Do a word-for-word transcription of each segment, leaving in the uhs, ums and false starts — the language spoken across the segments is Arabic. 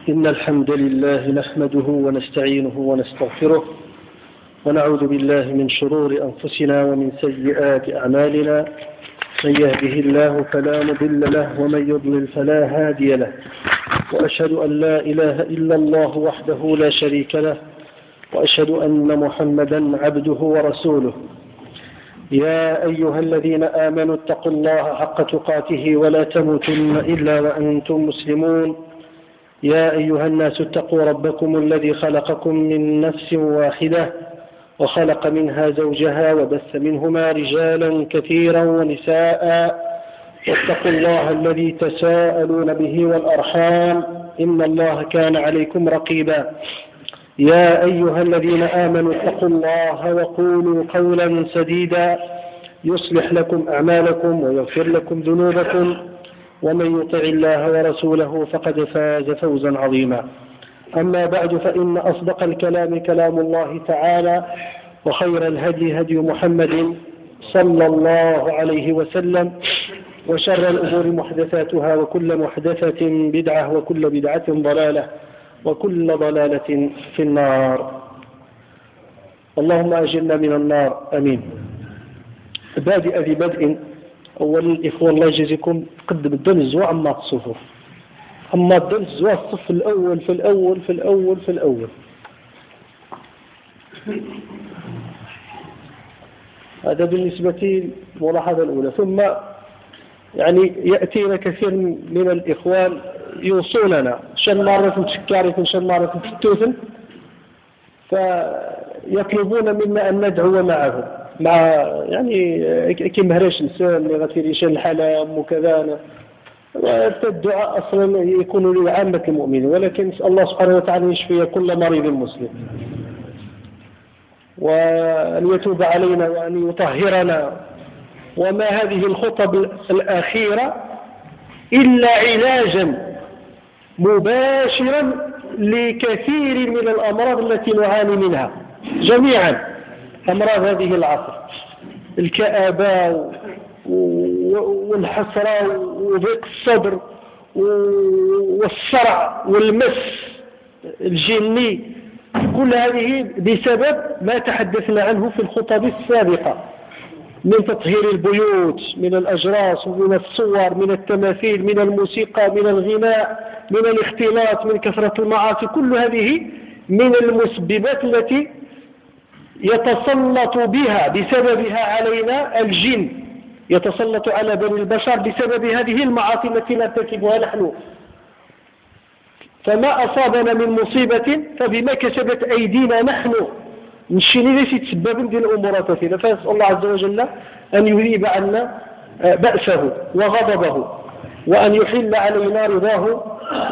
إن الحمد لله نحمده ونستعينه ونستغفره ونعوذ بالله من شرور أنفسنا ومن سيئات أعمالنا. من يهده الله فلا مضل له ومن يضلل فلا هادي له، وأشهد أن لا إله إلا الله وحده لا شريك له، وأشهد أن محمدا عبده ورسوله. يا أيها الذين آمنوا اتقوا الله حق تقاته ولا تموتن إلا وأنتم مسلمون. يا أيها الناس اتقوا ربكم الذي خلقكم من نفس واحدة وخلق منها زوجها وبث منهما رجالا كثيرا ونساء، واتقوا الله الذي تساءلون به والأرحام إن الله كان عليكم رقيبا. يا أيها الذين آمنوا اتقوا الله وقولوا قولا سديدا يصلح لكم أعمالكم ويغفر لكم ذنوبكم، ومن يطع الله ورسوله فقد فاز فوزا عظيما. أما بعد، فإن أصدق الكلام كلام الله تعالى، وخير الهدي هدي محمد صلى الله عليه وسلم، وشر الأمور محدثاتها، وكل محدثة بدعة، وكل بدعة ضلالة، وكل ضلالة في النار. اللهم أجرنا من النار، أمين. بادئ ببدء. أولا الإخوة الله يجزيكم قدم الدنزوا عما الصفوف، أما الدنزوا الصف الأول في الأول في الأول في الأول. هذا بالنسبة للملاحظة الأولى. ثم يعني يأتينا كثير من الإخوان يوصوننا شن مرة متشكارة شن مرة متتوثن، فيطلبون منا أن ندعو معهم مع يعني كي مهرش نسان اللي غتير يشان الحلام وكذا. الدعاء أصلا يكون لعامة المؤمنين، ولكن نسأل الله سبحانه وتعالى يشفي كل مريض مسلم، وأن يتوب علينا وأن يطهرنا. وما هذه الخطب الأخيرة إلا علاجا مباشرا لكثير من الأمراض التي نعاني منها جميعا، أمراض هذه العصر، الكآبة والحسرة وضيق الصدر والصرع والمس الجني، كل هذه بسبب ما تحدثنا عنه في الخطب السابقة من تطهير البيوت، من الأجراس، من الصور، من التماثيل، من الموسيقى، من الغناء، من الاختلاط، من كثرة المعاصي. كل هذه من المسببات التي يتسلط بها بسببها علينا الجن، يتسلط على بني البشر بسبب هذه المعاصي التي نرتكبها نحن. فما أصابنا من مصيبة فبما كسبت أيدينا نحن، نشيني ليس تسبب دي الأمور فينا. فنسأل الله عز وجل أن يذيب عنا بأسه وغضبه، وأن يحل علينا رضاه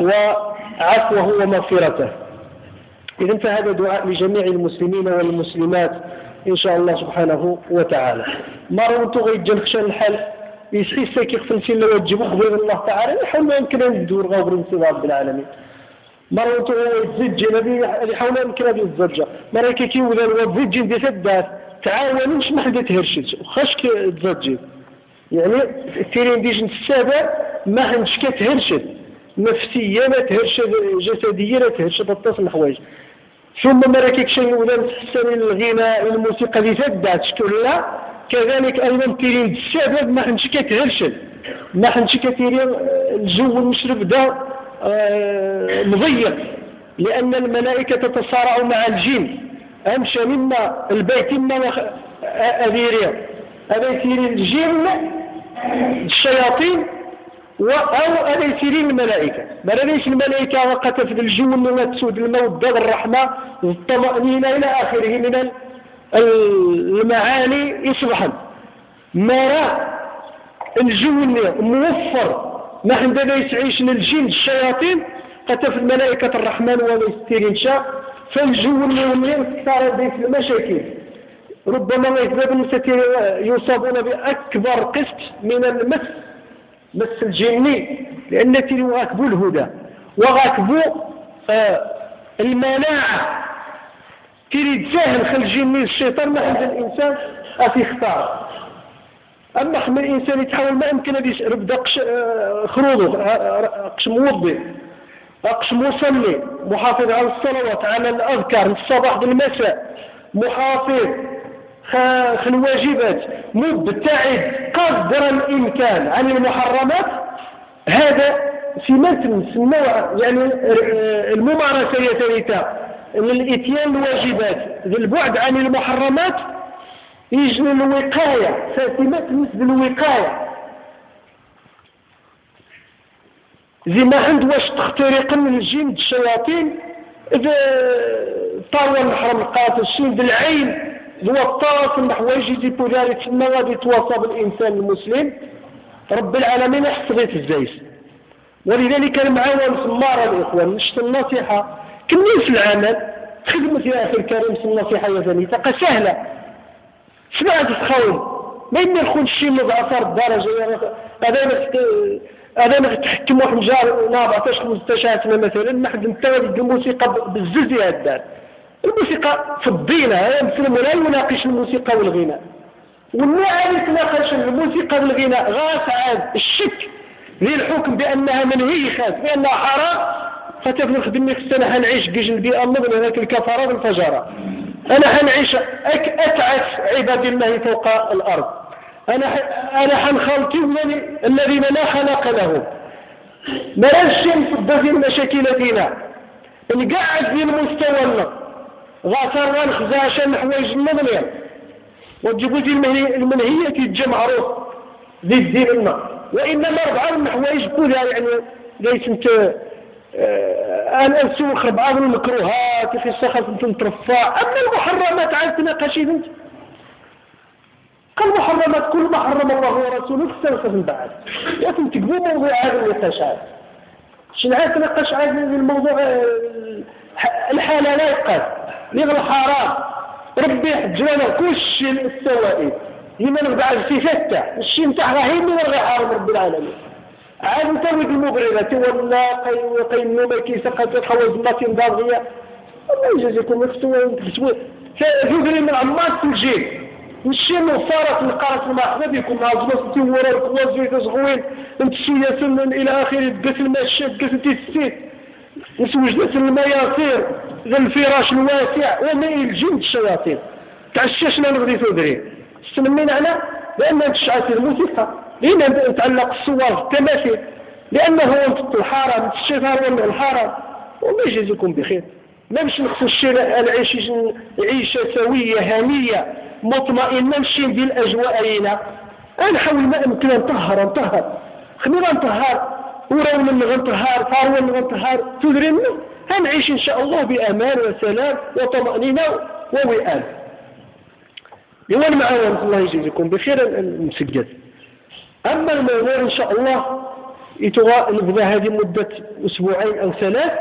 وعفوه ومغفرته. إذن فهذا دعاء لجميع المسلمين والمسلمات إن شاء الله سبحانه وتعالى. مرة تغي الجنخشان الحال يسحي الساكي خفنسين لو يجيبوا قبل الله تعالى يحاول ما يمكن أن يدور غابر انصباب رب العالمين. مرة تغي الزج نبي يحاول ما يمكن أن يتزجى. مرة كيكي وذا الزج دي سدات تعاون مش ما حدا تهرشد وخشك تزجي، يعني التيرين ديجن السابع ما حنش كتهرشد نفسية، ما تهرشد جسدية، ما تهرشد التصل الحوايج. ثم مراكيك شيء ولا تحسن الغناء الموسيقى اللي تدات شكلها كذلك أيضا تيرين السبب ما حنش كتهرشد، ما حنش كتيرين الجو المشرف ده آه مضيق، لأن الملائكة تتصارع مع الجن. أمشى مما البيت مما أذيريا أذيرين الجن الشياطين أو أليسيرين الملائكة. بل ليس الملائكة وقت في الجو من تسود الموت ذا الرحمة والطمأنينة إلى آخره من المعاني يصبحا مرى الجو موفر. ما عندنا يسعيش للجن الشياطين قتف الملائكة الرحمن وليستيرين شاء، فالجو اليومين صار بيت المشاكل. ربما يصابون بأكبر قسط من المس مس الجني، لأن تري غاكبوا الهدى وغاكبوا آه المناعة. تري تساهل خل الجني الشيطان ما عند الإنسان أفي اختار. أما حمل الإنسان يتحول ما يمكن أن يربدا خروضه قش موضي أقش مصلي محافظ على الصلوات على الأذكار من الصباح بالمساء، محافظ في الواجبات، مبتعد قدر الإمكان عن المحرمات، هذا سمات النوع يعني الممارسة يتريتا الاتيان الواجبات البعد عن المحرمات يجني الوقاية، سمات بالنسبة للوقاية زي ما عند واش تخترق من الجن الشياطين إذا طاوى المحرم القاتل الشين بالعين الوطاس النحوايج يجيبوا ذلك ما غادي يتواصى بالإنسان المسلم رب العالمين يحفظ الزيس. ولذلك المعاون سمارة الإخوان نشت النصيحة كمين في العمل خدمة يا أخي الكريم في النصيحة يا ثاني تقى سهلة سمعت تخون ما يمي نخون الشيء مضعفر الدرجة هذا ما تحكم واحد مجار نابعتاش خمستاشاتنا مثلا ما حد نتوالد الموسيقى بالززي هالدار الموسيقى في الدين هذا مسلم لا يناقش الموسيقى والغناء والنوع اللي تناقش الموسيقى والغناء غاس عاد الشك ذي الحكم بأنها منهي خاص بأنها حرام فتفل نخدم لك السنة هنعيش قيش البيئة النظر هناك الكفارة والفجارة أنا هنعيش أك أتعس عباد الله فوق الأرض أنا أنا حنخلطي الذين لا خلق لهم ما رشم في الضفير المشاكل دينا نقعد في المستوى غاثر الخزاشة حوايج النظرية وتجيبوا دي المنهية تيجي معروف ذي الدين لنا وإنما أربعة من حوايج كلها يعني ليس انت أنا نسوخ بعض المكروهات في السخف انت نترفع أما المحرمات عاد تناقشي انت المحرمات كل ما حرم الله ورسوله اختلف من بعد لكن تقبل موضوع هذا النقاش عاد شنو عاد تناقش عاد الموضوع الحلالات قد لغة الحرام ربي حجرنا كل شيء السوائد لما نبقى في فتة الشيء نتاعها هي من غير حرام رب العالمين عاد نتوج المبررة ولا قي النوم كي سقط الحواز التي ضاغية الله يجازيكم يخطوا تكتبوا فجوزري من عمار في الجيل الشيء من صارت القارة المحبة بيكم عزبس تورا الكوازوي تزغوين انتشية سنن إلى آخر قتل ما الشاب قتل تيسيت وسوجدت المياسير ذا الفراش الواسع وما الجند الشياطين تعششنا نغذي ثودرين استنمين على لأنها تشعات الموسيقى لأنها نتعلق الصور التماثيل لأنه هو الحرام الشيطان هو الحرام والله يجزيكم بخير ما مش نخص الشيء العيش عيشة سوية هانية مطمئنة نمشي بالأجواء لينا أنا حاول ما أمكن نطهر نطهر خلينا نطهر وراونا نغنطهار فاروا نغنطهار تدرين هنعيش إن شاء الله بأمان وسلام وطمأنينة ووئام يوان معاون الله يجزيكم بخير المسجد. أما الموضوع إن شاء الله يتغى نبدأ هذه مدة أسبوعين أو ثلاث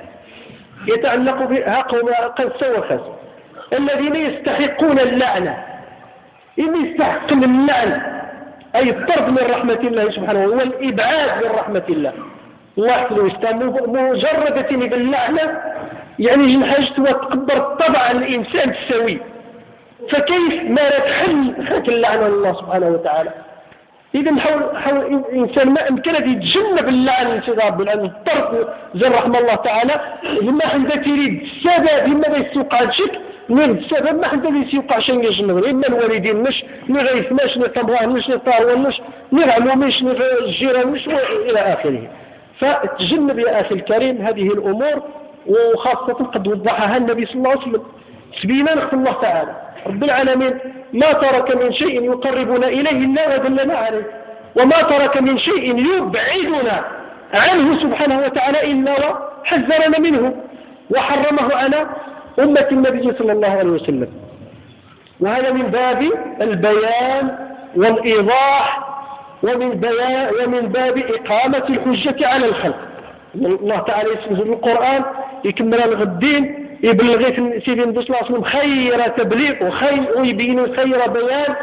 يتعلق بها قوم قد سوى خاص الذين يستحقون اللعنة إن يستحق اللعنة أي الطرد من رحمة الله سبحانه والإبعاد من رحمة الله الله يحفظه ويستعمل مجرد تني باللعنة يعني جنحاجت وتقدر طبع الإنسان السوي فكيف ما لا تحل خلق اللعنة الله سبحانه وتعالى إذا حول, حول الإنسان ما أمكنه يتجنب اللعنة الانتظار لأن الطرد زي رحمة الله تعالى لما حدا تريد السبب لما لا يسوقع الشك من السبب ما حدا يسوقع شيء يجنب إما الوالدين مش نغيث مش نطبغان مش نطاروان مش نغعلو مش الجيران مش إلى آخره. فتجنب يا أخي الكريم هذه الأمور وخاصة قد وضحها النبي صلى الله عليه وسلم سبينا نخف الله تعالى رب العالمين ما ترك من شيء يقربنا إليه إلا ودلنا عليه وما ترك من شيء يبعدنا عنه سبحانه وتعالى إلا وحذرنا منه وحرمه على أمة النبي صلى الله عليه وسلم. وهذا من باب البيان والإيضاح ومن, بيان ومن باب إقامة الحجة على الخلق. الله تعالى يسمى القرآن يكمل الغدين يبلغ سيدنا النبي صلى الله عليه وسلم خير تبليغ وخير ويبين خير بيان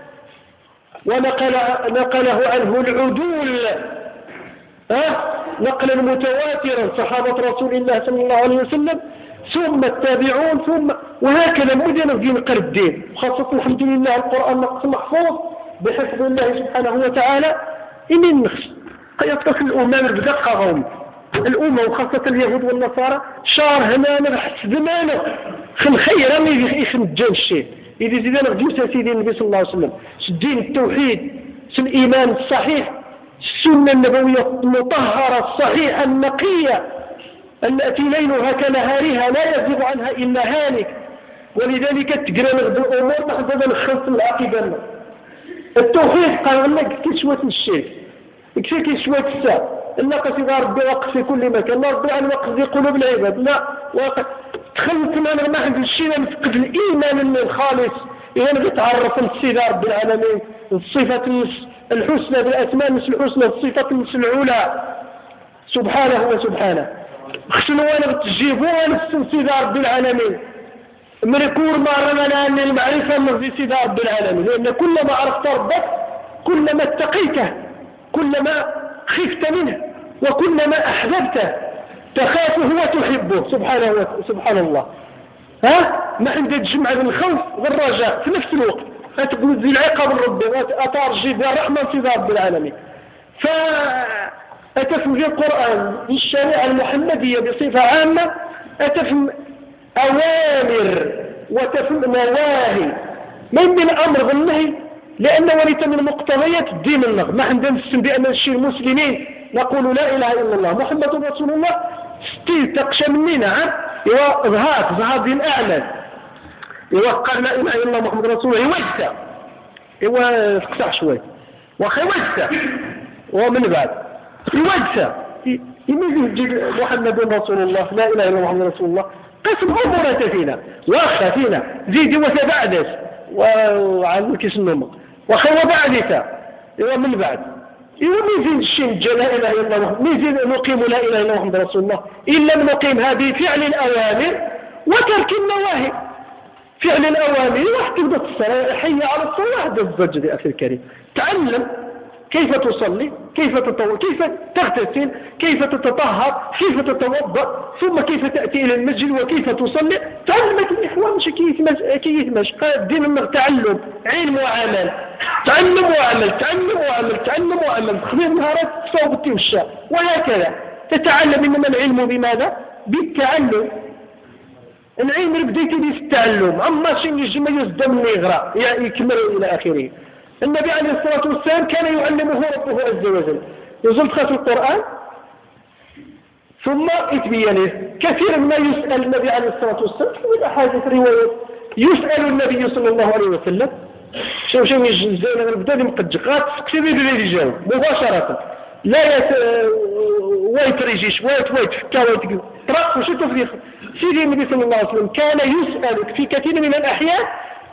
ونقل نقله عنه العدول أه؟ نقلا متواترا صحابة رسول الله صلى الله عليه وسلم ثم التابعون ثم وهكذا مدن في نقل الدين وخاصة الحمد لله القرآن نقص محفوظ بحفظ الله سبحانه وتعالى إن النخس يتقص الأمام بدقة غوم الأمة وخاصة اليهود والنصارى شار هنا حس زمانه خن خيرا يخن جان الشيء إذا زيدنا غديوسا سيدي النبي صلى الله عليه وسلم الدين التوحيد الإيمان الصحيح السنة النبوية المطهرة الصحيحة النقية التي ليلها كنهارها لا يزيغ عنها إلا هالك ولذلك تقرأ نغد الأمور نحن نخلص العقيدة التوحيد قال لك كشوة الشرك كشوة الساعة النقص إذا ربي وقف في كل مكان لا ربي عن وقف في قلوب العباد لا وقف تخلص ما ما عند الشيء نفقد الإيمان الخالص إذا نتعرف السيدة رب العالمين الصفة الحسنى بالأسماء مثل الحسنى الصفة مثل العلا سبحانه وسبحانه خشنوا أنا تجيبوا نفس السيدة رب العالمين مركور ما رمنا أن المعرفة من سيدة رب العالمين لأن كلما عرفت ربك كلما اتقيته كلما خفت منه وكلما أحببته تخافه وتحبه سبحانه سبحان الله ها ما عندك تجمع بين الخوف والرجاء في نفس الوقت أتقول ذي العقاب الرب وأترجي بالرحمة في رب العالمين فأتفهم في القرآن الشريعة المحمدية بصفة عامة أتفهم أوامر وتفهم نواهي من من الأمر والنهي لأن وليت من مقتضيات الدين النغ ما عندنا نسم بأن الشيء المسلمين نقول لا إله إلا الله محمد رسول الله ستيل تقشى مني نعم إيوا إظهار ظهار دين أعلن إيوا قال لا إله إلا الله محمد رسول الله يوجد إيوا تقصع شوي وخي وجد ومن بعد يوجد يميز يجي محمد رسول الله لا إله إلا الله محمد رسول الله قسم أمورة فينا وأخذ فينا زيدي وتبعدس وعن كسنهم وخي وبعدك إيوا من بعد إيوا ميزين الشمج لا إله إلا الله ميزين نقيم لا إله إلا الله محمد رسول الله إلا من نقيم هذه فعل الأوامر وترك النواهي فعل الأوامر واحد تبدأ الصلاة حي على الصلاة هذا الزجر أخي الكريم تعلم كيف تصلي كيف تطوع كيف تغتسل كيف تتطهر كيف تتوضأ ثم كيف تأتي إلى المسجد وكيف تصلي تعلمك الإخوان مش كيف كيف مش الدين النغ تعلم علم وعمل تعلم وعمل تعلم وعمل تعلم وعمل خذ مهارات صوب التوشة وهكذا تتعلم إنما العلم بماذا بالتعلم العلم بديت في التعلم أما شيء يجي ما يزدم يغرى يكمل إلى آخره النبي عليه الصلاة والسلام كان يعلمه ربه عز وجل يزل خاص القرآن ثم يتبينه كثيرا ما يسأل النبي عليه الصلاة والسلام في الأحاديث روايات يسأل النبي صلى الله عليه وسلم شو شو يجزينا نبدأ مقدقات كثير يدري يجاوب مباشرة لا يت ويتريجيش ويت ويت فكا ويت طرق وشو تفريق سيدي النبي صلى الله عليه وسلم كان يسألك في كثير من الأحيان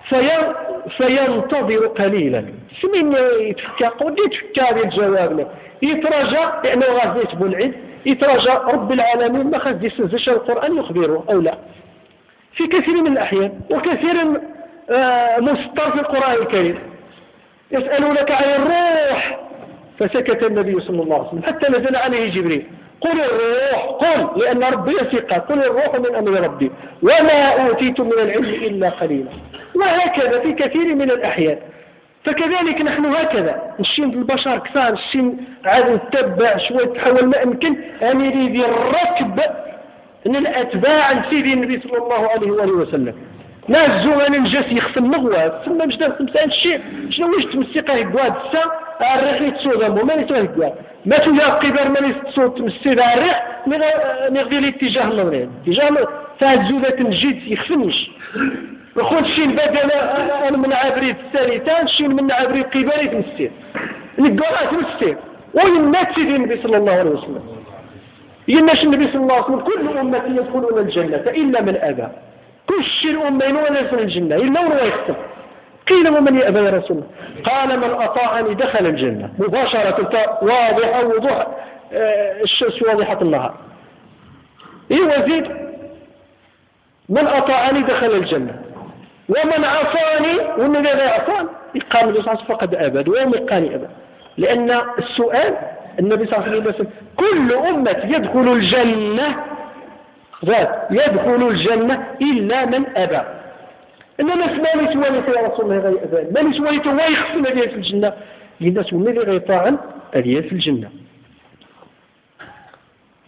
فينتظر قليلا سمين يتفكى قد يتفكى هذا الجواب له يتراجع لأنه غاز يتبو العيد يتراجع رب العالمين ما خاص يسنزش القرآن يخبره أو لا في كثير من الأحيان وكثير مستر في القرآن الكريم يسألونك عن الروح فسكت النبي صلى الله عليه وسلم حتى نزل عليه جبريل قل الروح قل لأن ربي ثقة قل الروح من أمر ربي وما أوتيتم من العلم إلا قليلا وهكذا في كثير من الأحيان فكذلك نحن هكذا نشين البشر كثار نشين عاد نتبع شوية تحول ما أمكن أن يريد الركب من الأتباع سيدي النبي صلى الله عليه وآله وسلم ناس زوان نجاس يخصم مغوات ثم مش دار خمسان الشيء شنو ويش تمسيقه يقواد السا الريح يتسوى ذنبه ما يتوه يقواد ما تلاقي بر من يتسوى تمسيق الريح نغذي الاتجاه النظرين اتجاه فهزوذة نجيد يخفنش وخذ شين بدل أنا من عبريد الثالثان شين من عبريد قبالي تمسيق نقوات تمسيق ويمات سيدي النبي صلى الله عليه وسلم يناش النبي صلى الله عليه وسلم كل أمة يدخلون الجنة إلا من أبى كل شيء الأمة ينون في الجنة إلا من يكتب قيل ومن يأبى يا رسول الله قال من أطاعني دخل الجنة مباشرة واضحة وضوح الشمس واضحة النهار إيه وزيد من أطاعني دخل الجنة ومن عصاني ومن ذا عصان يقام النبي صلى الله عليه وسلم فقد أبد ويوم يقاني أبد لأن السؤال النبي صلى الله عليه وسلم كل أمة يدخل الجنة ذات يدخل الجنة إلا من أبى إنما ما لسواني يا رسول الله غير أبان ما لسواني هو يخصم هذه في الجنة للناس من الذي غيطاعا هذه في الجنة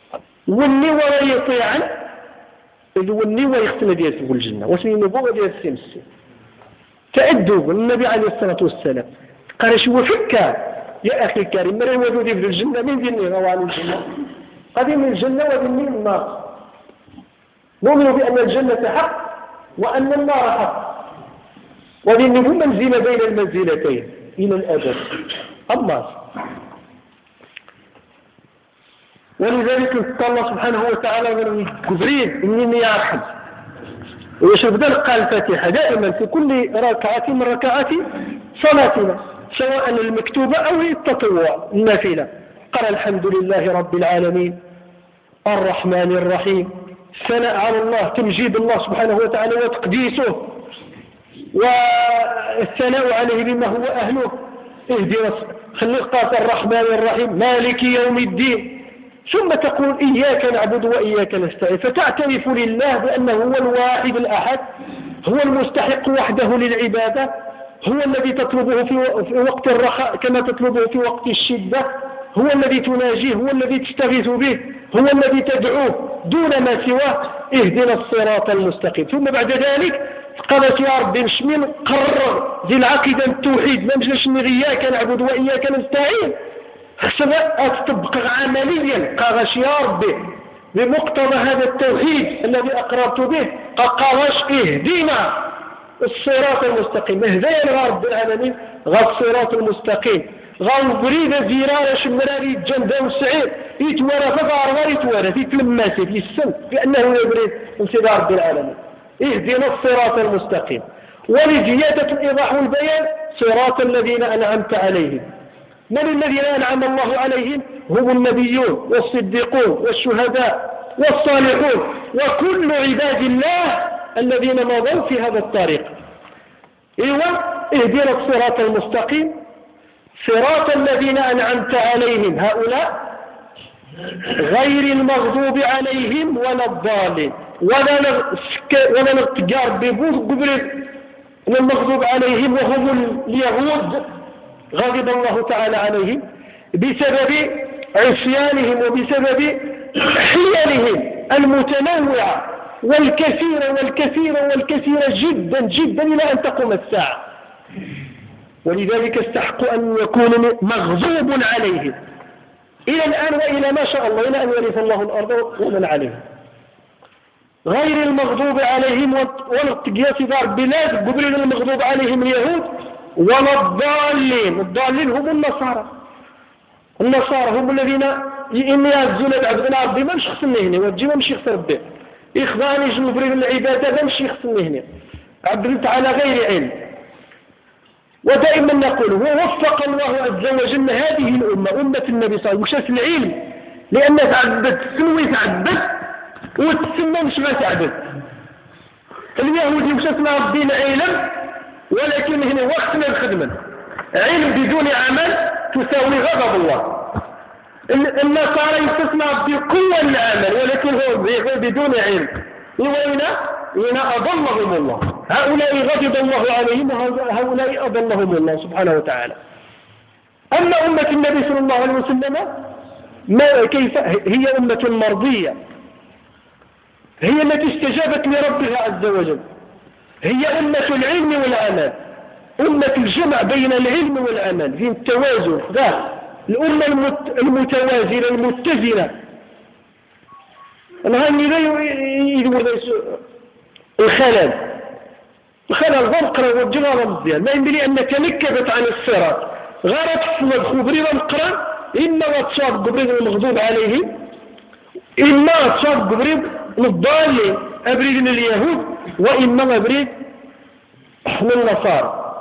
وني ولا يطيعا وني ويختم ديال الجنة واسمي نبوة ديال السمسي تأدب النبي عليه الصلاة والسلام قال شو فكا يا أخي الكريم مرة ودودي في الجنة من ديني روان الجنة قديم من الجنة وديني من النار نؤمن بأن الجنة حق وأن النار حق وديني منزلة بين المنزلتين إلى الأبد الله. ولذلك الله سبحانه وتعالى من جبريل إني يرحم ويشرب ذلك قال الفاتحة دائما في كل ركعة من ركعات صلاتنا سواء المكتوبة أو التطوع النافلة قال الحمد لله رب العالمين الرحمن الرحيم ثناء على الله تمجيد الله سبحانه وتعالى وتقديسه والثناء عليه بما هو أهله اهدنا خلق الرحمن الرحيم مالك يوم الدين ثم تقول إياك نعبد وإياك نستعين فتعترف لله بأنه هو الواحد الأحد هو المستحق وحده للعبادة هو الذي تطلبه في وقت الرخاء كما تطلبه في وقت الشدة هو الذي تناجيه هو الذي تستغيث به هو الذي تدعوه دون ما سواه اهدنا الصراط المستقيم. ثم بعد ذلك قالت يا ربي مش من قرر ذي العقيدة التوحيد ما مجلش إياك نعبد وإياك نستعين خصنا تطبق عمليا قالش يا ربي بمقتضى هذا التوحيد الذي أقررت به قالش اهدنا الصراط المستقيم اهدينا يا رب العالمين غا الصراط المستقيم غا بريد زيران شمراري الجنة والسعير يتوارى فقار غير يتوارى يتلماسي في السن بأنه يبريد انت رب العالمين اهدنا الصراط المستقيم. ولزيادة الإيضاح والبيان صراط الذين أنعمت عليهم من الذين أنعم الله عليهم هم النبيون والصديقون والشهداء والصالحون وكل عباد الله الذين مضوا في هذا الطريق. إيوه اهدنا الصراط المستقيم صراط الذين أنعمت عليهم هؤلاء غير المغضوب عليهم ولا الضالين ولا نتجار بقبر المغضوب عليهم وهم اليهود غضب الله تعالى عليهم بسبب عصيانهم وبسبب حيلهم المتنوعة والكثيرة والكثيرة والكثيرة جدا جدا إلى أن تقوم الساعة. ولذلك استحقوا أن يكونوا مغضوب عليهم إلى الآن وإلى ما شاء الله إلى أن يرث الله الأرض ومن عليهم غير المغضوب عليهم والاتقياء في دار بلاد قبل المغضوب عليهم اليهود ولا الضالين. الضالين هم النصارى النصارى هم الذين إني يعزون عبدنا ربي ما مش خصني هنا وجي ما مش يخسر ربي إخواني جنوبرين العبادة ما مش يخصني هنا عبدت على غير علم. ودائما نقول ووفق الله عز وجل هذه الأمة أمة النبي صلى الله عليه وسلم وشاف العلم لأن تعبد تسمي تعبد وتسمى مش ما تعبد. اليهودي وشاف الدين علم ولكن هنا وقتنا الخدمة علم بدون عمل تساوي غضب الله. النصارى يستثنى بقوة العمل ولكن هو بدون علم وإن إن أضلهم الله هؤلاء غضب الله عليهم وهؤلاء أضلهم الله سبحانه وتعالى. أما أمة النبي صلى الله عليه وسلم ما كيف هي أمة مرضية هي التي استجابت لربها عز وجل هي أمة العلم والعمل أمة الجمع بين العلم والعمل في التوازن ذا الأمة المتوازنة المتزنة. الغني لا يدور الخلل الخلل غرقرة والجغارة مزيان ما ينبغي أنك نكبت عن الصراط غارت في خبرين القرآن إما تصاب قبرين المغضوب عليه إما تصاب قبرين الضالين أبريد اليهود وإما أبريد من النصارى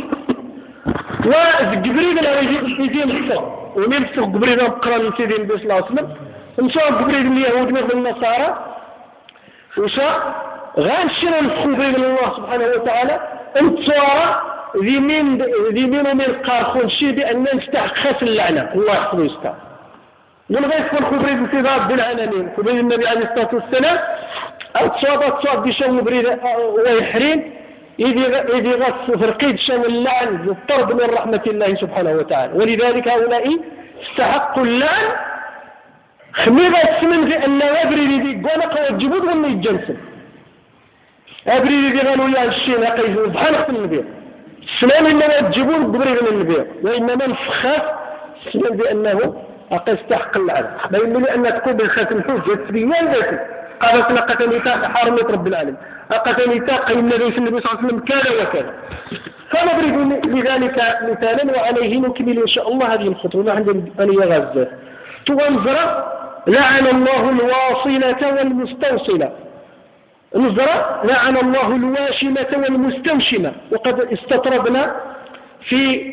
وقبرين الذين يفسق ومن يفسق قبرين القرآن سيدنا النبي صلى الله عليه وسلم نشاء قبرين اليهود من النصارى وشاء غانشنا الخبرين الله سبحانه وتعالى انتصارى ذي من ذي من ومن قارخون شيء بأن نستحق خاص اللعنة الله يحفظه يستحق من غير يكون خبرين في ذات بالعنانين خبرين النبي عليه الصلاة والسلام أو تصاب تصاب بشام بريد ويحرين إذا غص فرقيد شام اللعن والطرد من رحمة الله سبحانه وتعالى. ولذلك هؤلاء استحقوا اللعن خميغة تسمن في أن أبريد دي قوانا قوات جبود وأنه يتجنسل أبريد دي قالوا يا الشيء نقيز وضحان اختم النبي السلام إنما تجبون ببريد من النبي وإنما الفخاف السلام بأنه أقيس تحق العالم ما يملي أن تكون بالخاتم حجة تبيان ذاتي قالت لقد نتاق حارمة رب العالم أقد نتاق النبي صلى الله عليه وسلم كذا وكذا فنضرب لذلك مثالا وعليه نكمل إن شاء الله هذه الخطوة عند أني غزة تنظر لعن الله الواصلة والمستوصلة نظر لعن الله الواشمة والمستوشمة وقد استطربنا في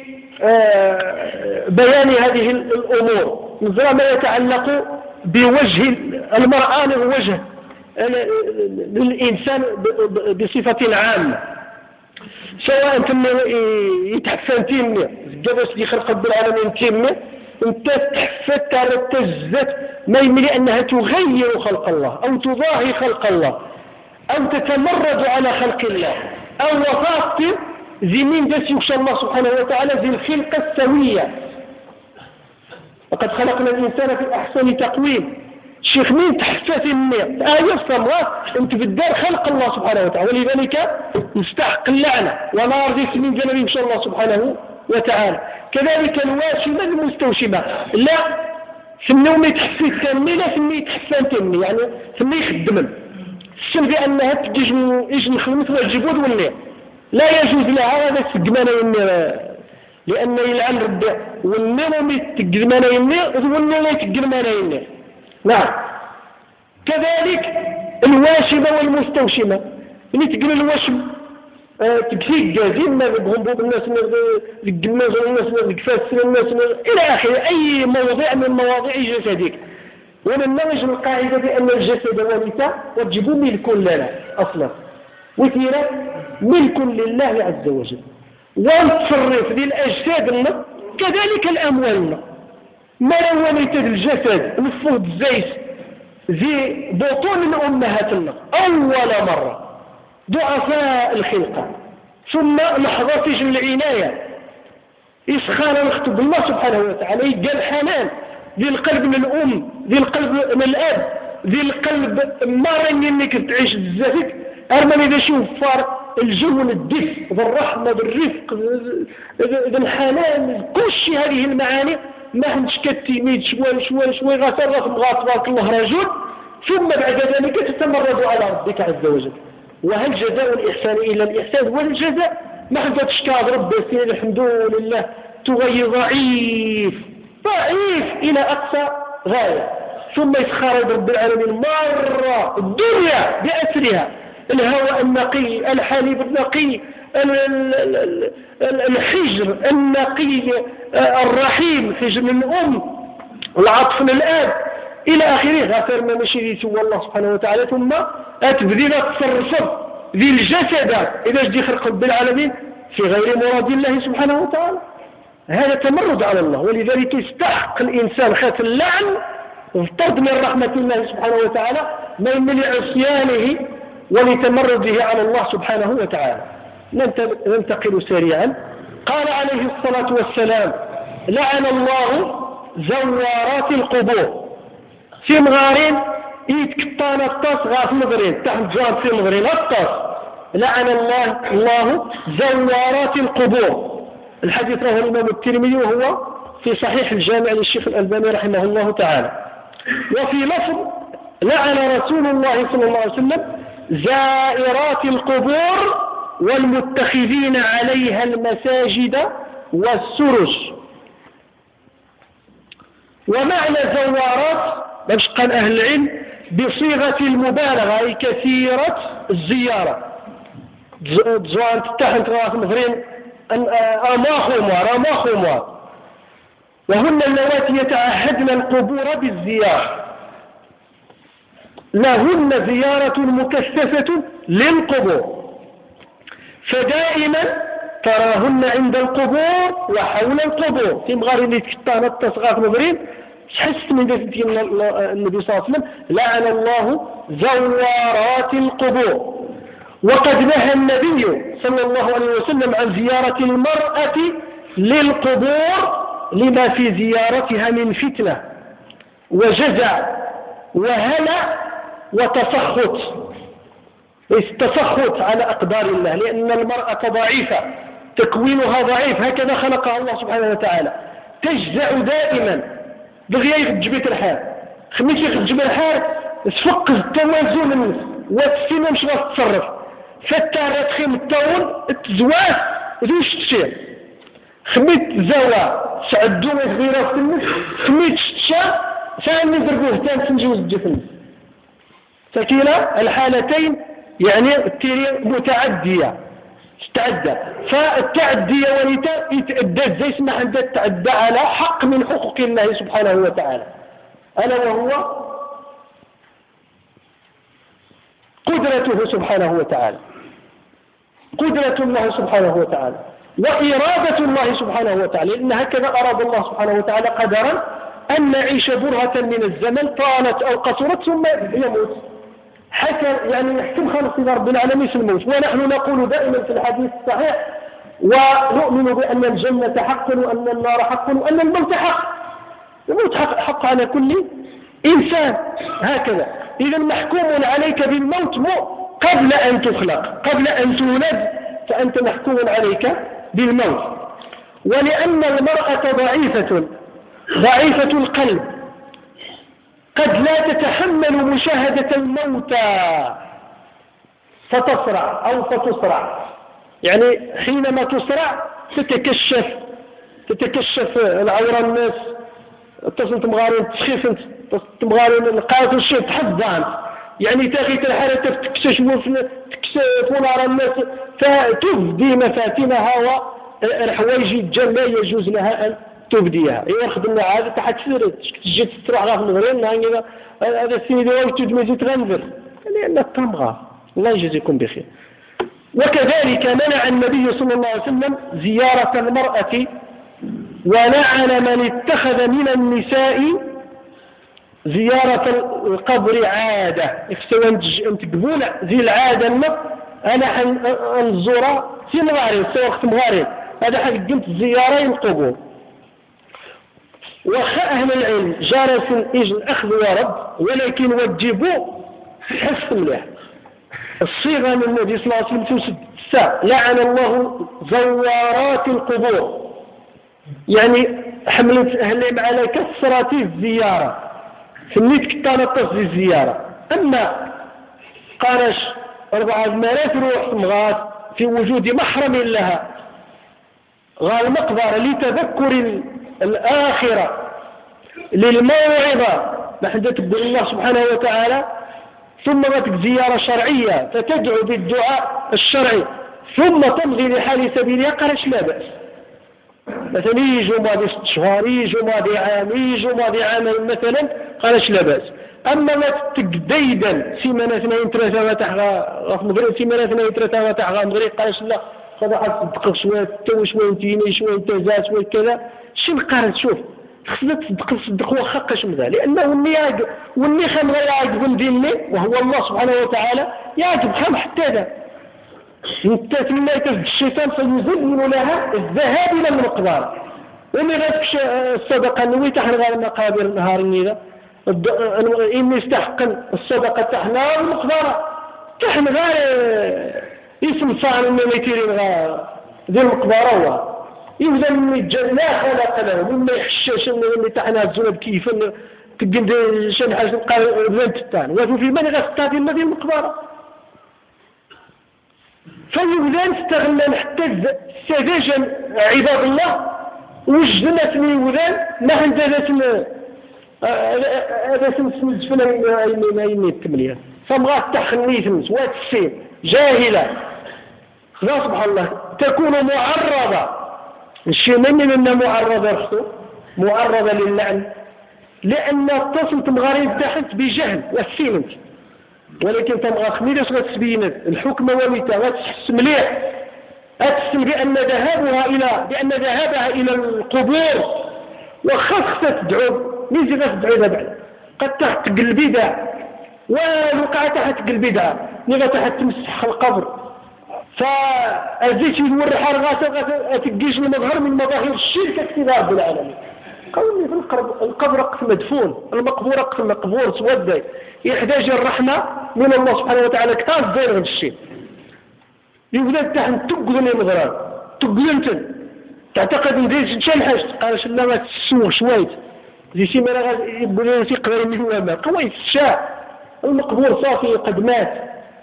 بيان هذه الأمور نظر ما يتعلق بوجه المرأة ووجه للإنسان بصفة عامة سواء تم يتحفن تيمي الجبس دي خلق رب العالمين تيمي انت تحفت تجزت ما يملي أنها تغير خلق الله أو تضاهي خلق الله أو تتمرد على خلق الله أو وفاق ذي من دس يخشى الله سبحانه وتعالى ذي الخلقة السوية وقد خلقنا الإنسان في أحسن تقويم الشيخ مين تحفت النير آية الصمغات انت في الدار خلق الله سبحانه وتعالى ولذلك يستحق اللعنة ولا رضيت من جنبه إن شاء الله سبحانه وتعالى كذلك الواشمة المستوشمة لا سمنهم يتحفي التنمي لا سمي يتحفى التنمي يعني سمي يخدمن السم بأنها تجي نخلمت والجبود والنير لا يجوز لها هذا السجمان النير لأن يلعن رب والنير يتقدمان النير والنير يتقدمان النير نعم كذلك الواشمة والمستوشمة اللي تقول الوشم أه تكفيك جازين ما بهم بوب الناس الجماز والناس الكفاس الناس إلى آخر أي موضع من مواضيع جسدك وننمج القاعدة بأن الجسد والنساء وتجبوا ملك لنا أصلا وثيرا ملك لله عز وجل والتصرف للأجساد لنا كذلك الأموال لنا ما روانيت الجسد نفوض الزيت ذي بطون من أمهاتنا أول مرة ضعفاء الخلقة ثم لحظات العناية إسخانا نخطب الله سبحانه وتعالى يقال حنان ذي القلب من الأم ذي القلب من الأب ذي القلب مرن إنك تعيش بزافك أرمن إذا شوف فارق الجو الدفء بالرحمة بالرفق بالحنان كل شيء هذه المعاني ما هنش كتيميد شوي شوي شوي غاصرف مغاطبك الله رجل ثم بعد ذلك تتمرد على ربك عز وجل وهل جزاء الإحسان إلا الإحسان والجزاء ما هنت تشكاذ رب السنين الحمد لله تغي ضعيف ضعيف إلى أقصى غاية ثم يتخارج رب العالمين مرة الدنيا بأسرها الهواء النقي الحليب النقي الحجر النقي الرحيم حجر من الأم العطف من الآب إلى آخره غافر ما مشي سوى الله سبحانه وتعالى ثم أتبذل تصرف ذي الجسد إذا جدي خلق رب العالمين في غير مراد الله سبحانه وتعالى هذا تمرد على الله ولذلك يستحق الإنسان خاف اللعن والطرد من رحمة الله سبحانه وتعالى من عصيانه ولتمرده على الله سبحانه وتعالى ننتقل سريعا قال عليه الصلاة والسلام لعن الله زوارات القبور في مغارين يتكطان الطاس غاف مغرين تحت جواب في مغرين الطاس لعن الله الله زوارات القبور الحديث رواه الإمام الترمذي وهو في صحيح الجامع للشيخ الألباني رحمه الله تعالى وفي لفظ لعن رسول الله صلى الله عليه وسلم زائرات القبور والمتخذين عليها المساجد والسرج ومعنى زوارات باش قال أهل العلم بصيغة المبالغة أي كثيرة الزيارة زوان تتحن تغاث مغرين أماخ وموار أماخ وموار وهن اللواتي يتعهدن القبور بالزيارة لهن زيارة مكثفة للقبور فدائما تراهن عند القبور وحول القبور في مغار اللي تكتان التصغاث مغرين حس من ذلك النبي صلى الله عليه وسلم لعن الله زوارات القبور وقد نهى النبي صلى الله عليه وسلم عن زيارة المرأة للقبور لما في زيارتها من فتنة وجزع وهلع وتسخط، التسخط على أقدار الله، لأن المرأة ضعيفة، تكوينها ضعيف، هكذا خلقها الله سبحانه وتعالى. تجزع دائما دغيا يخدجبك الحال، خميت يخدجب الحال تفقد التوازن النفس والسنة مش غاس تصرف، فتارة تخيم التون التزواج ذوش تشير، خميت زوا سعدو غيره في النفس، خميت شتشا فاني ضربوه تان تنجوز الجفن. فكلا الحالتين يعني التيري متعدية تتعدى، فالتعدية وليتا يتأدى زي اسمها عندها تتعدى على حق من حقوق الله سبحانه وتعالى، ألا وهو قدرته سبحانه وتعالى، قدرة الله سبحانه وتعالى وإرادة الله سبحانه وتعالى، لأن هكذا أراد الله سبحانه وتعالى قدرا أن نعيش برهة من الزمن طالت أو قصرت ثم يموت، حتى يعني يحكم خالص إلى رب العالمين في الموت. ونحن نقول دائما في الحديث الصحيح ونؤمن بأن الجنة حق وأن النار حق وأن الموت حق، الموت حق, حق على كل إنسان هكذا. إذا محكوم عليك بالموت قبل أن تخلق، قبل أن تولد فأنت محكوم عليك بالموت. ولأن المرأة ضعيفة ضعيفة القلب قد لا تتحمل مشاهدة الموتى فتصرع أو فتصرع، يعني حينما تصرع تتكشف تتكشف العورة الناس، تصل تمغارين تسخيف انت تمغارين القاعدة الشيء تحضان، يعني تاغيت الحالة تكتشفوا نار الناس فتفدي مفاتنها والحوايج الجن لا يجوز لها أن تبديها. ايوا خدمنا عادة تحت سيرت تجي تسترح غا في المغرب هذا السيد وقت تجي تغنفر لأن التمغى. الله يجزيكم بخير. وكذلك منع النبي صلى الله عليه وسلم زيارة المرأة، ولعن من اتخذ من النساء زيارة القبر عادة. إفسوا أنت قبولة زي العادة النب أنا حنزورة في مغارب سوى وقت مغارب هذا حق قمت زيارين القبور. وخا أهل العلم جارس إجل أخذ ورد، ولكن وجبوا حس مليح الصيغة من النبي صلى الله عليه وسلم توسد الساعة لعن الله زوارات القبور، يعني حملت أهلهم على كثرة الزيارة في النيت كتانة تصدي الزيارة. أما قارش أربعة مرات روح مغات في وجود محرم لها غال مقبرة لتذكر الآخرة للموعظة نحن تقول الله سبحانه وتعالى، ثم غتك زيارة شرعية فتدعو بالدعاء الشرعي ثم تمضي لحال سبيلها قالش لا بأس. مثلا يجوا ماضي ست شهور يجوا ماضي عام يجوا ماضي عامين مثلا قالش لا بأس. أما ما تقديدا سيمانة اثنين ثلاثة وتحغى غف مغرب سيمانة اثنين ثلاثة وتحغى مغرب قالش لا خذ حد تصدق شوية تو شوية تيني شوية تزاد شوية كذا شن قارن شوف خصنا تصدق تصدق وخاقش من ذا، لأنه النياج والنخم غير يعجب ديني وهو الله سبحانه وتعالى يعجب خم حتى ذا انت ثم يتفد الشيطان فيزين لها الذهاب إلى المقبرة ومن غيركش الصدقة نويت احنا غير المقابر نهار النيلة إني استحق الصدقة تحنا المقبرة تحنا غير اسم صار إنه يتيرين غير ذي المقبرة هو يبدأ من الجنة لا خلق له مما يحشش من تحنا الزنب كيف تقند شن حاجة قال بنت الثاني وفي في من غستاتي الذي المقبرة فيبدأ استغلنا حتى سذاجا عباد الله وجدنا سمي وذان ما عند هذا سم هذا سم سم جفنا ما يمي التمليه فمغا تخنيث واتسين جاهلة خلاص سبحان الله تكون معرضة الشيء من أنها معرضة رخصو معرضة للعن لأن تصل تمغارين تحت بجهل والسينت، ولكن تمغى خميرس وتسبينت الحكم وميتا وتحس مليح أتسل بأن ذهابها إلى بأن ذهابها إلى القبور وخصت تدعو ميزي غاس تدعو بعد قد تحت البدع والوقع تحت البدع نغا تحت تمسح القبر فأزيت يدور حال غاسة غاسة تقيش المظهر من مظاهر الشرك اكتبار بالعالمين قولي في القبر القبر قسم مدفون، المقبور قسم مقبور سوداي يحتاج الرحمة من الله سبحانه وتعالى كتاز داير هذا الشيء. يبدا تحن تقولني مغران تقولنتن تعتقد ان ديش نشان حاجة قال شلا ما تسوه شويت زي شي مرة يقولون في قبر منه وما قوي الشاء المقبور صافي قد مات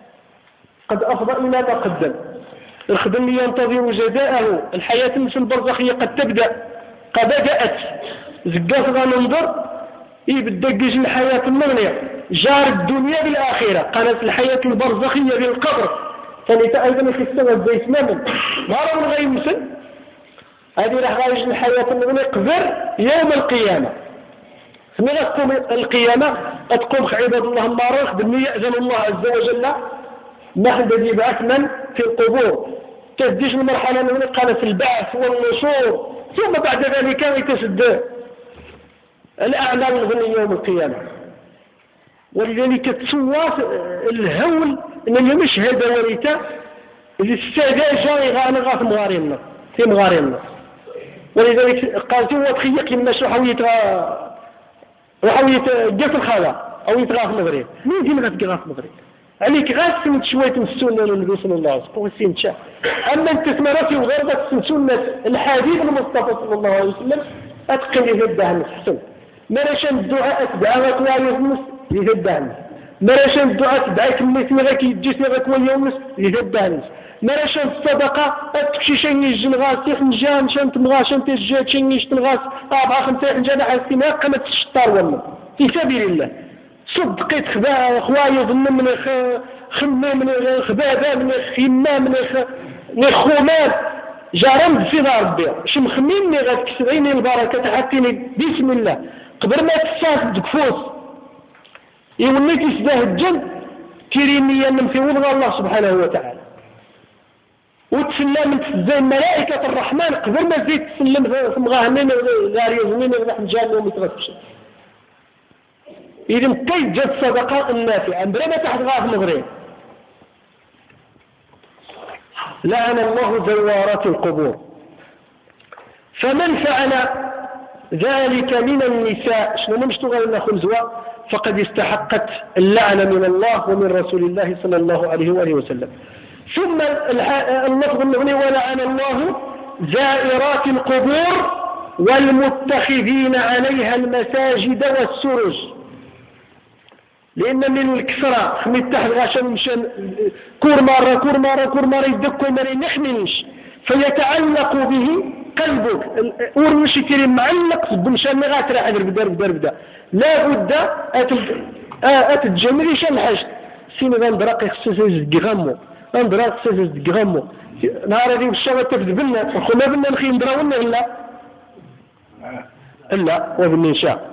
قد أفضى إلى ما قدم. الخدم ينتظر جزاءه، الحياة في البرزخية قد تبدأ قد بدأت زقاس غننظر يبدأ جيش الحياة المغنية جار الدنيا بالآخرة قالت الحياة البرزخية بالقبر فليتا أيضا في السنة زي اسمامن مهارا من غير مسل هذه راح غايش الحياة المغنية قبر يوم القيامة. من تقوم القيامة تقوم عباد الله المارخ بالنية يأذن الله عز وجل نحن الذي بعثنا في القبور تديش المرحلة من قال في البعث والنشور ثم بعد ذلك يتسد الأعمال الغنية يوم القيامة. ولذلك تسواف الهول أن المشهد وريتا اللي السادة جاي غانا في مغارينا في مغارينا. ولذلك قالت هو تخيق لما شو حويت وحاول يتجف الخالة أو يتغاف مغرب مين ديما غتقراف مغرب عليك غاس سمت شوية من السنة للنبي صلى الله عليه وسلم وسين شاء. أما أنت تسمراتي وغيرك سنة الحديث المصطفى صلى الله عليه وسلم أتقن يهدها الناس حسن مرشان الدعاء أتبعها كوالي الناس يهدها الناس مرشان الدعاء أتبعك الناس مغاك يجيس مغاك والي الناس يهدها الناس مرشان الصدقة أتكشي شنيش جنغاس يخنجان شان تمغاس شان تجات شنيش تنغاس أبعا خمسة خنجان حاسي ما قامت الشطار والله في سبيل الله صدقيت خباء خوايا ظن من خمام من خبابة من خيمة من خومان جارم في دار ربي شم خميني غتكسريني البركة تحطيني بسم الله قبل ما تفاس دكفوس يوليك يسداه الجن كريميا من في وضع الله سبحانه وتعالى وتسلم زي ملائكة الرحمن قبل ما زيد تسلم في مغاهنين غاري يزمين ونحن جاني ومتغفش إذن كيف جد صدقاء النافعة برما تحت غاف مغرين. لعن الله زوارات القبور فمن فعل ذلك من النساء شنو نمشتغل لنا خمزوة فقد استحقت اللعنة من الله ومن رسول الله صلى الله عليه وآله وسلم. ثم اللفظ المغني ولعن الله زائرات القبور والمتخذين عليها المساجد والسرج لأن من الكسرة خميت تحت غاشا مشان كور مرة كور مرة كور مرة يدكوا مرة ينحملش فيتعلق به قلبك ورمشي كريم معلق بمشان مغات راح بدر بدر بدر لا بد أتتجمري شان حاجة سيني غندراقي خصوصي زدقغمو غندراقي خصوصي زدقغمو نهار هذه والشغل تفد بنا وخنا بنا نخي ندراونا إلا إلا وبني شاء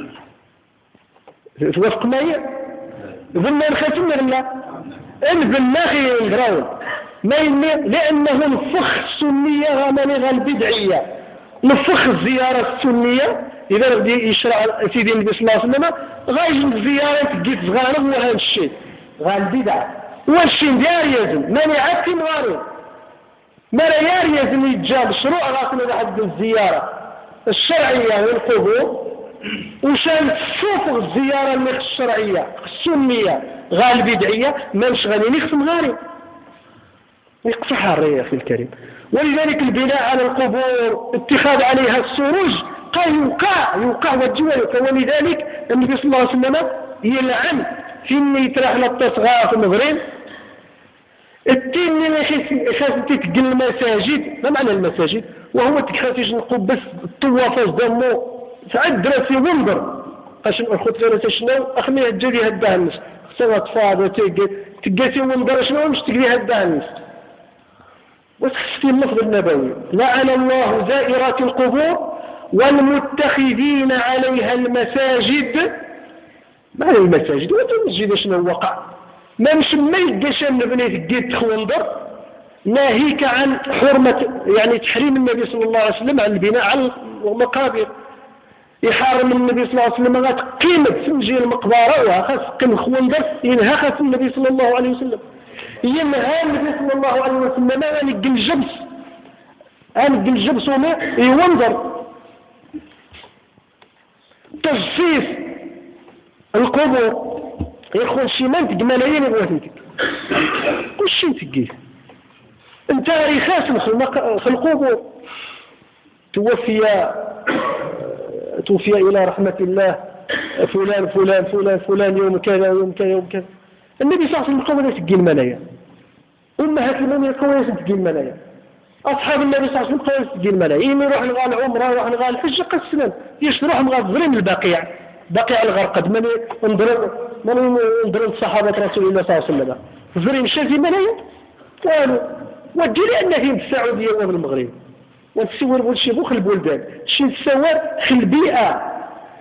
توافق معي ظلنا نخاتمنا لله البنا خي الغراون ما يمي لأنه نفخ السنية غمانيغا البدعية نفخ الزيارة السنية إذا بدي يشرع سيدي النبي صلى الله عليه وسلم غايج الزيارة تجيت صغارة وهذا الشيء غا البدعة والشيء ديار يزن ماني عادتي مغارو ما لا يار يزن يتجاب شروع غاصنا لحد الزيارة الشرعية والقبور وشان تشوفوا الزيارة اللي الشرعية السنية غال بدعية ما نشغلين يخصم غاري يقصحها الرأي أخي الكريم. ولذلك البناء على القبور اتخاذ عليها السروج قال يوقع يوقع والجوال ولذلك النبي صلى الله عليه وسلم يلعن في اللي يتراح للتصغى في المغرب التين اللي يخاف تتقل المساجد. ما معنى المساجد؟ وهو تخافيش نقول بس الطوافة دمو سعد دراسي وانظر عشان أخذ ثلاثة شنو أخمي هجري هدها الناس سوى تفاضل تقاسي وانظر شنو مش تقري هدها الناس وتخفي اللفظ النبوي لعن الله زائرات القبور والمتخذين عليها المساجد. معنى المساجد وتمسجد شنو وقع ما مش ما يلقاشان نبني تقيت تخوندر ناهيك عن حرمة يعني تحريم النبي صلى الله عليه وسلم عن البناء على المقابر يحارم النبي صلى الله عليه وسلم غات قيمة سنجي المقبرة وخاص قيم خوندر ينهى خاص النبي صلى الله عليه وسلم ينهى النبي صلى الله عليه وسلم أن يقل جبس أن يقل جبس وما يوندر تجفيف القبور يخون شي من تجمالين بوثنتك كل شيء تجيه انت رخاص في القبور. توفي توفي إلى رحمة الله فلان فلان فلان فلان يوم كذا يوم كذا يوم كذا. النبي صلى الله عليه وسلم قوى تجي المنايا، أمهات المؤمنين قوى تجي المنايا، أصحاب النبي صلى الله عليه وسلم قوى تجي المنايا. يمي يروح نغال عمره يروح نغال الحج قسنا يش نروح نغال ظلم البقيع بقيع الغرقد من انضرب من انضرب صحابة رسول الله صلى الله عليه وسلم ظلم شاذي منايا قالوا وجي لأن فيهم السعودية والمغرب ونتصور بولشي بوخ البلدان شي نتصور في البيئة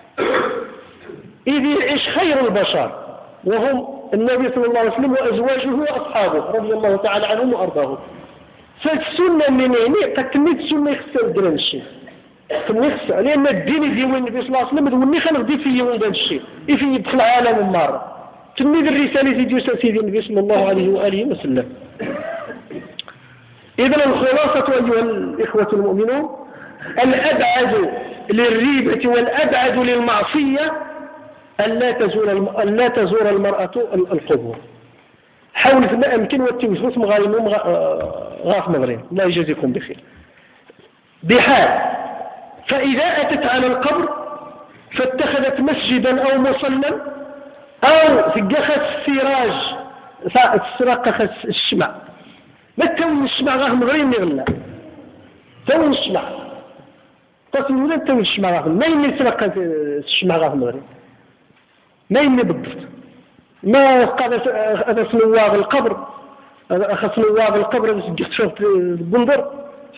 إذ يعيش خير البشر وهم النبي صلى الله عليه وسلم وأزواجه وأصحابه رضي الله تعالى عنهم وأرضاهم. فالسنة من هنا قد تميت السنة يخسر الدران الشيء يخسر لأن الدين ديال النبي صلى الله عليه وسلم دوني خنغدي فيه ولدان الشيء إذ يدخل عالم مرة تميت الرسالة ديال سيدي النبي صلى الله عليه وآله وسلم. إذن الخلاصة أيها الإخوة المؤمنون الأبعد للريبة والأبعد للمعصية أن لا تزور أن لا تزور المرأة القبور. حاول ما أمكن والتوسوس مغارمهم غاف مغرين الله يجازيكم بخير. بحال فإذا أتت على القبر فاتخذت مسجدا أو مصلى أو تقخت السراج تسرقخت الشمع ما تكون الشمع غاف مغرين يغلى تكون الشمع تصل ولا تكون الشمع غاف ما يمي سرقت الشمع غاف مغرين ما يمي بالضبط ما هذا سنواغ القبر أخذ سنواغ القبر باش تشوف البندر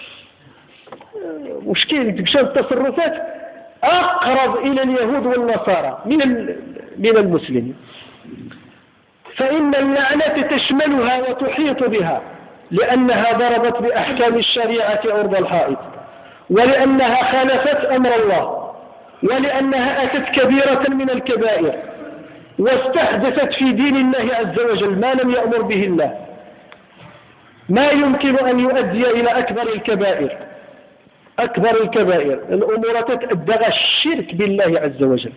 مشكل تكشف التصرفات أقرب إلى اليهود والنصارى من من المسلمين. فإن اللعنة تشملها وتحيط بها لأنها ضربت بأحكام الشريعة عرض الحائط ولأنها خالفت أمر الله ولأنها أتت كبيرة من الكبائر واستحدثت في دين الله عز وجل ما لم يأمر به الله ما يمكن أن يؤدي إلى أكبر الكبائر أكبر الكبائر الأمور تتأدى الشرك بالله عز وجل.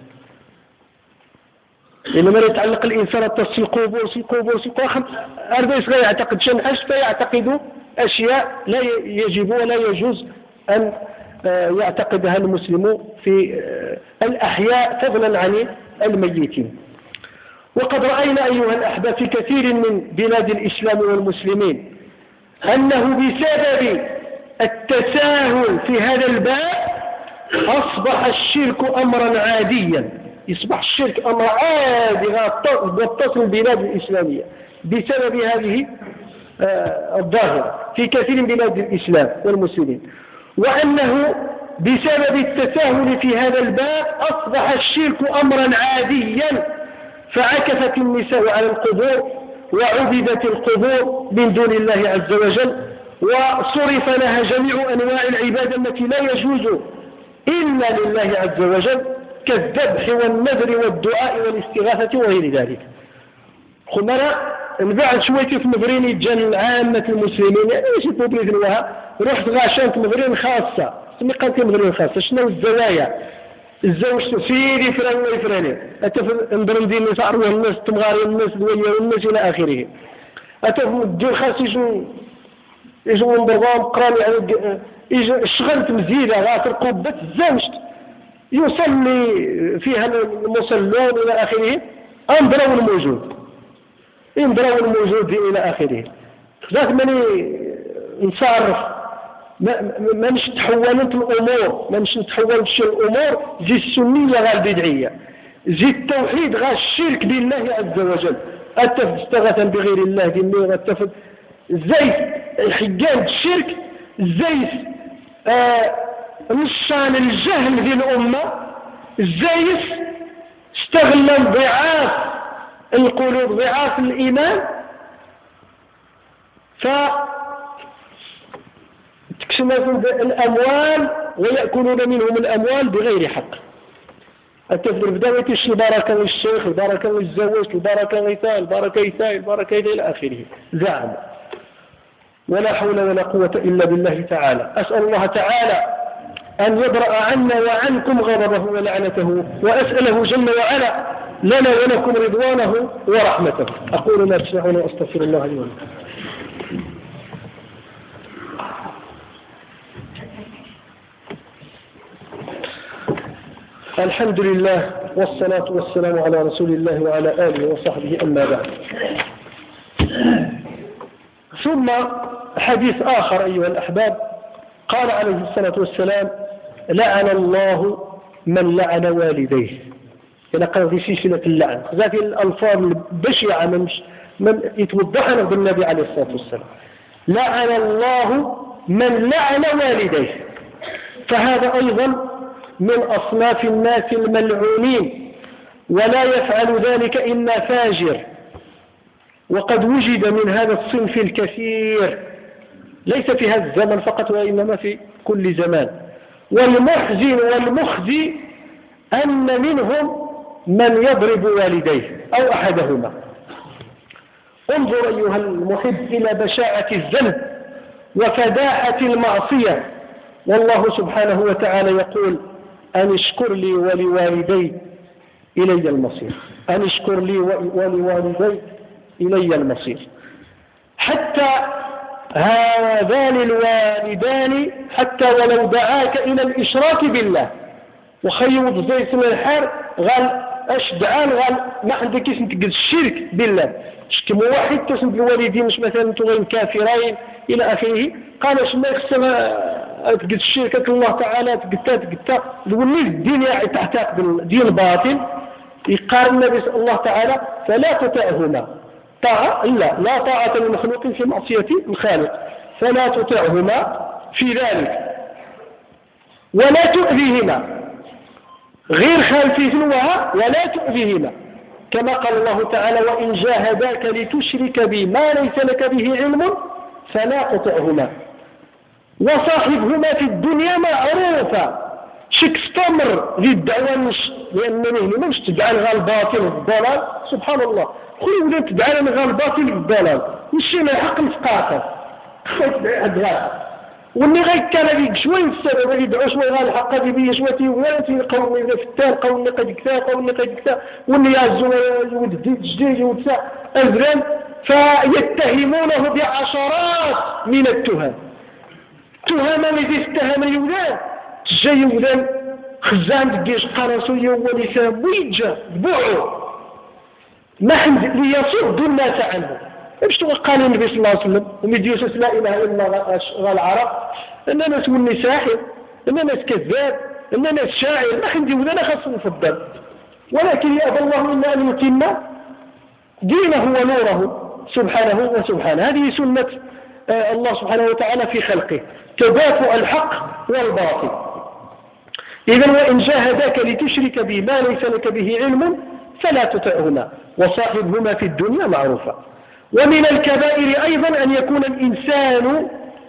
إنما يتعلق الإنسان في القبور في القبور في القبور أربع يصغى يعتقد شيئا فيعتقد أشياء لا يجب ولا يجوز أن يعتقدها المسلم في الأحياء فضلا عن الميتين. وقد رأينا أيها الأحباب في كثير من بلاد الإسلام والمسلمين أنه بسبب التساهل في هذا الباب أصبح الشرك أمرا عاديا يصبح الشرك أمر عادي يتصل البلاد الإسلامية بسبب هذه الظاهرة في كثير من بلاد الإسلام والمسلمين. وأنه بسبب التساهل في هذا الباب أصبح الشرك أمرا عاديا فعكفت النساء على القبور وعبدت القبور من دون الله عز وجل وصرف لها جميع أنواع العبادة التي لا يجوز إلا لله عز وجل كالذبح والنذر والدعاء والاستغاثة وغير ذلك. خمرا بعد شوية تمغرين يتجن عامة المسلمين يعني ماشي بوبليك نواها رحت غاشان تمغرين خاصة سمي قال تمغرين خاصة شنو الزوايا الزوج سيدي فران ويفراني أتف ندرم دين الناس عروه الناس تمغاري الناس دوية والناس إلى آخره أتف الدين خاص يجو يجو من برغام قراني يعني يجو الشغل تمزيدة غافر قبة الزوجت يصلي فيها المصلون إلى آخره أمبرو الموجود أمبرو الموجود إلى آخره ذات مني نصرف ما ما مش تحولت الأمور ما مش تحولت الأمور زي السنية غير البدعية زي التوحيد غير الشرك بالله عز وجل أتفد استغاثا بغير الله ديني أتفد زي الحجان الشرك زي آه نشان الجهل في الأمة زي استغل ضعاف القلوب ضعاف الإيمان ف تكشمون الأموال ويأكلون منهم الأموال بغير حق التفضل بدأت البركة والشيخ البركة والزواج البركة غيثاء البركة يثاء البركة يثاء إلى آخره زعم ولا حول ولا قوة إلا بالله تعالى. أسأل الله تعالى أن يبرأ عنا وعنكم غضبه ولعنته، وأسأله جل وعلا لنا ولكم رضوانه ورحمته. أقول ما تسمعون وأستغفر الله لي ولكم. الحمد لله والصلاة والسلام على رسول الله وعلى آله وصحبه، أما بعد. ثم حديث آخر أيها الأحباب، قال عليه الصلاة والسلام: لعن الله من لعن والديه. إلى قال في سلسلة اللعن هذه الألفاظ البشعة من من يتوضحنا بالنبي عليه الصلاة والسلام. لعن الله من لعن والديه، فهذا أيضا من أصناف الناس الملعونين، ولا يفعل ذلك إلا فاجر، وقد وجد من هذا الصنف الكثير ليس في هذا الزمن فقط وإنما في كل زمان. والمحزن والمخزي أن منهم من يضرب والديه أو أحدهما. انظر أيها المحب إلى بشاعة الذنب وفداحة المعصية، والله سبحانه وتعالى يقول: أن اشكر لي ولوالدي إلي المصير. أن اشكر لي ولوالدي إلي المصير. حتى هذان الوالدان حتى ولو دعاك إلى الإشراك بالله، وخيوض زي اسم الحار قال اش دعان قال ما عندك كيس نتقد الشرك بالله، شكم واحد تسم بالوالدين مش مثلا تغير كافرين إلى آخره. قال اش ما يخصنا تقد الشرك الله تعالى تقدتا تقدتا تقول لي الدين يعني تعتقد الدين باطل. يقارن النبي صلى الله تعالى: فلا تطعهما طاعة لا لا طاعة للمخلوق في معصية الخالق، فلا تطعهما في ذلك ولا تؤذيهما، غير خالفين وها ولا تؤذيهما، كما قال الله تعالى: وإن جاهداك لتشرك بي ما ليس لك به علم فلا تطعهما وصاحبهما في الدنيا معروفا. شك استمر ذي الدعوة مش لأنني مش تدعى لغا الباطل والضلال، سبحان الله، خلي ولا تدعى لغا الباطل والضلال مش ما حق نفقاته خلي تدعى واللي غير كان ذيك شوي السبب اللي يدعو شوي غير الحق دي بيه شوي تيواتي قوم إذا فتان قوم قد كتا قوم قد كتا واللي يعزوا يود جديد يود أذران، فيتهمونه بعشرات من التهم. تهم الذي اتهم اليولان جاي يولان خزان دقيش قرصوا يولي سامويجا بوعو ما حمد ليصد الناس عنه. باش قال النبي صلى الله عليه وسلم ومديوس لا اله الا الله العرب ان ناس ولي ساحر، ان ناس كذاب، ان ناس شاعر، ما عندي ولا خاص نفضل، ولكن يأبى الله الا ان يتم دينه ونوره سبحانه وسبحانه. هذه سنة الله سبحانه وتعالى في خلقه، تدافع الحق والباطل. إذن وإن جاهداك لتشرك بي ما ليس لك به علم فلا تطعهما وصاحبهما في الدنيا معروفا. ومن الكبائر أيضا أن يكون الإنسان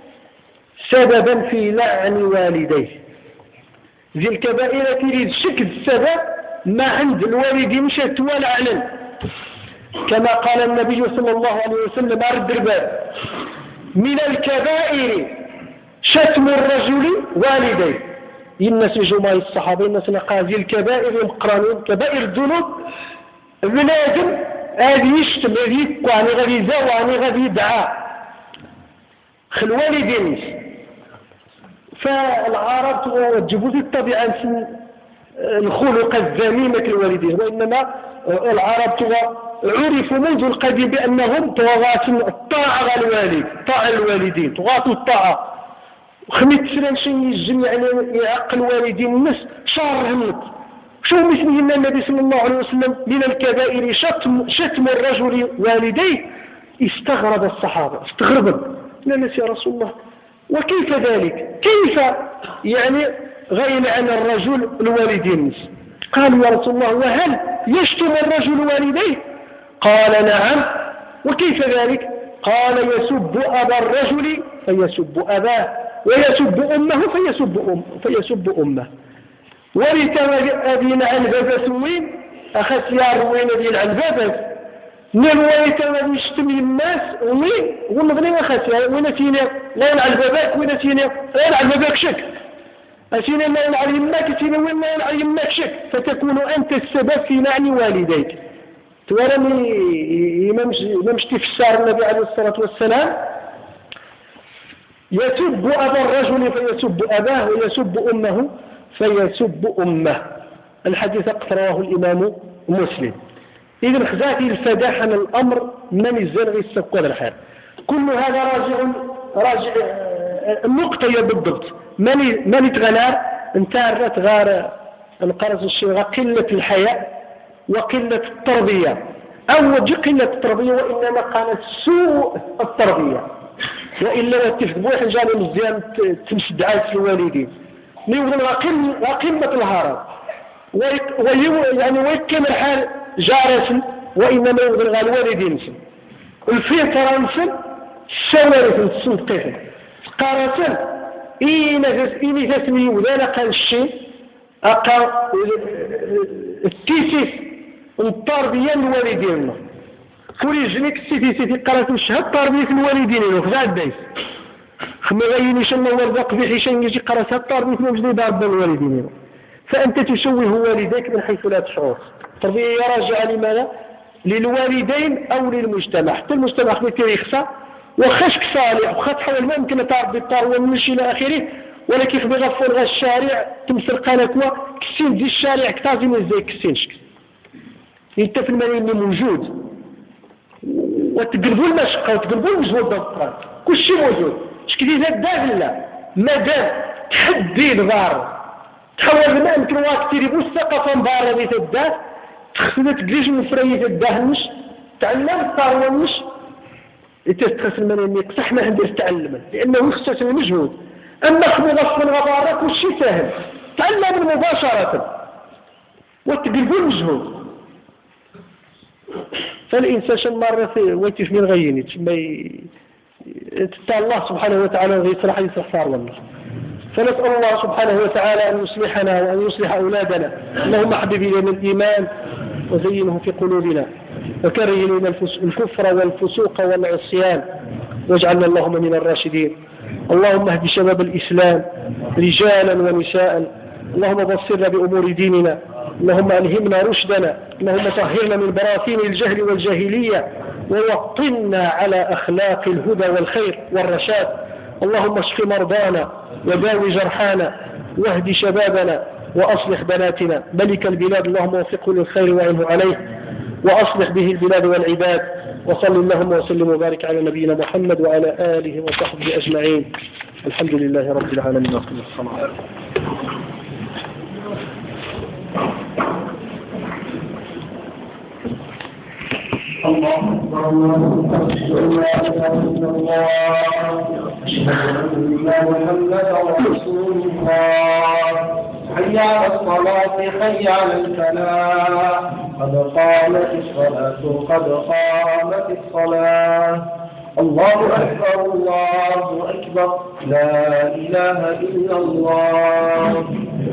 سببا في لعن والديه. ذي الكبائر تريد شكل السبب ما عند الوالد مشت ولا علم، كما قال النبي صلى الله عليه وسلم على الدرباب: من الكبائر شتم الرجل والديه. الناس جماعة الصحابة الناس نقاذي الكبائر المقرانين كبائر الذنوب بنادم هذه يشتم هذه يقواني غادي يزاواني غادي يدعى خل والدين. فالعرب توجبوا في الطبيعة الخلق الذميمة الوالدين، وإنما العرب عرفوا منذ القديم بأنهم طغاة الطاعة على الوالد، طاعة الوالدين، طغاة الطاعة. خميت سنة شيء يجم يعني يعقل والدين الناس شهر همت. شو مثل النبي صلى الله عليه وسلم: من الكبائر شتم, شتم الرجل والديه. استغرب الصحابة، استغربوا الناس: يا رسول الله وكيف ذلك؟ كيف يعني غير عن الرجل الوالدين؟ قالوا: يا رسول الله وهل يشتم الرجل والديه؟ قال: نعم. وكيف ذلك؟ قال: يسب أبا الرجل فيسب أباه، ويسب أمه فيسب, أم فيسب أمه. ورث أبينا عن بابا سوين أخس يا روين أبينا عن بابا نال ورث أبينا يشتمي الناس وين ونغني أخس وين تينا لا يلعن باباك وين تينا لا يلعن باباك شك أتينا نلعن يماك أتينا وين نلعن يماك شك فتكون أنت السبب في لعن والديك. تولم يمشي في الشعر النبي عليه الصلاة والسلام يسب أبا الرجل فيسب أباه ويسب أمه فيسب أمه. الحديث قد رواه الإمام مسلم. إذن خذاتي الفداحة من الأمر من الزنغ السبق هذا الحال. كل هذا راجع راجع النقطة هي بالضبط من من يتغنار انتعرت غار انقرض الشيء قلة الحياء وقلة التربية أو وجه قلة التربية وإنما كانت سوء التربية وإلا تفضبوا حجان مزيان تمسد عايز الوالدين نيوضن قمة الهرم يعني ويكم الحال جارة وإنما يوضن الوالدين الفطرة نسل الشوارث نسل قيفل قارة إني تسمي وذلك قال الشيء أقا التيسيس التربية الوالدين كل جنيك السيتي سيتي قالت نشهد تربية الوالدين وخذا الدايس خما غيني شنو ورزق بحي شن يجي قالت التربية موجودة ضرب الوالدين فأنت تشوه والديك من حيث لا تشعر. التربية راجعة لماذا؟ للوالدين أو للمجتمع. حتى المجتمع خليته يخسى وخشك صالح وخد حول ما يمكن تربي الطار ونمشي إلى آخره ولكن يخبي غفور غا الشارع تمثل قالكوا كسين دي الشارع كتازم ازاي كسين شك انت في الملايين موجود وتقلبوا المشقة وتقلبوا المجهود بالطرق كل شيء موجود شكدي ذات داخل لا مادام تحدي الغار تحول ما يمكن واكتير يبو الثقافة مبارة ذي تداه تخسد تقليش من فرية الدهنش تعلم الطاروانش تستخدم الملايين يقصح ما عندي تعلمه لأنه يخصص المجهود. أما خبو غصب الغبارة كل شيء سهل تعلم مباشرة وتقلبوا المجهود. فالإنسان شن مرة ويتف من غيني تتعى الله سبحانه وتعالى ويصلح يصلح صار والله. فنسأل الله سبحانه وتعالى أن يصلحنا وأن يصلح أولادنا. اللهم حبب إلينا الإيمان وزينه في قلوبنا وكره إلينا الكفر والفسوق والعصيان واجعلنا اللهم من الراشدين. اللهم اهد شباب الإسلام رجالا ونساء. اللهم بصرنا بأمور ديننا. اللهم ألهمنا رشدنا. اللهم طهرنا من براثين الجهل والجاهلية ووطنا على أخلاق الهدى والخير والرشاد. اللهم اشف مرضانا وداوي جرحانا واهد شبابنا وأصلح بناتنا. ملك البلاد اللهم وفقه للخير وعنه عليه وأصلح به البلاد والعباد. وصل اللهم وسلم وبارك على نبينا محمد وعلى آله وصحبه أجمعين. الحمد لله رب العالمين وقم الصلاة. الله أكبر الله أكبر لا إله إلا الله أشهد أن محمدا رسول الله. حي على الصلاة حي على الفلاح قد قامت الصلاة قد قامت الصلاة. الله أكبر الله أكبر لا إله إلا الله.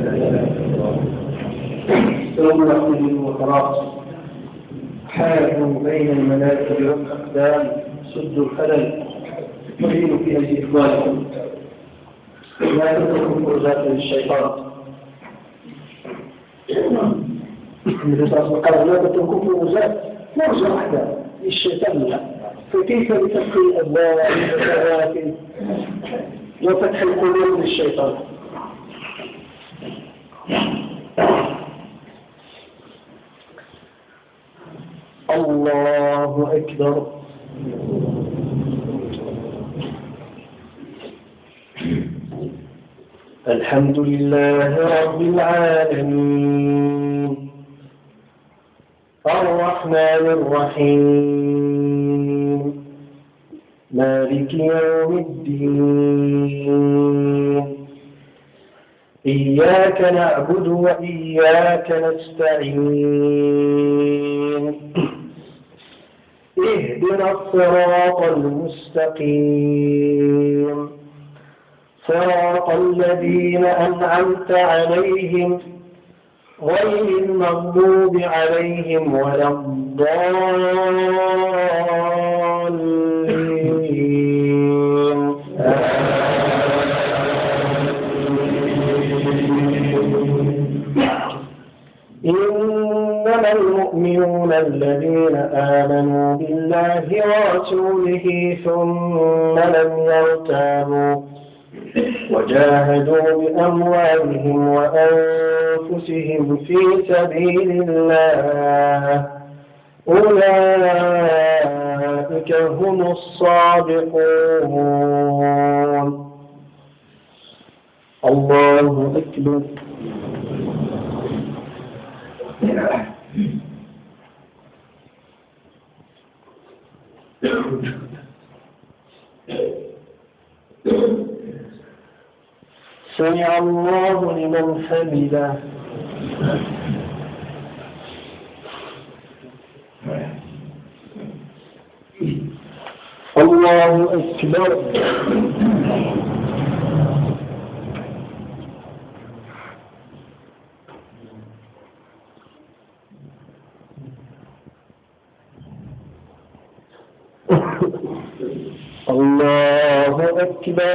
السلام عليكم وبركاته. حالوا بين المناكب والأقدام سدوا الخلل وهينوا في أجل إخوانكم لا تتركوا فرجات للشيطان. النبي صلى الله عليه وسلم قال لا تتركوا فرجات فرجة واحدة للشيطان لا. فكيف بتفقي الأبواب والمسارات وفتح القلوب للشيطان؟ الله أكبر. الحمد لله رب العالمين الرحمن الرحيم مالك يوم الدين إياك نعبد وإياك نستعين اهدنا الصراط المستقيم صراط الذين أنعمت عليهم غير المغضوب عليهم ولا الضالين. المؤمنون الذين آمنوا بالله ورسوله ثم لم يرتابوا وجاهدوا بأموالهم وأنفسهم في سبيل الله أولئك هم الصادقون. الله أكبر. سمع الله لمن حمده. الله أكبر. الله أكبر.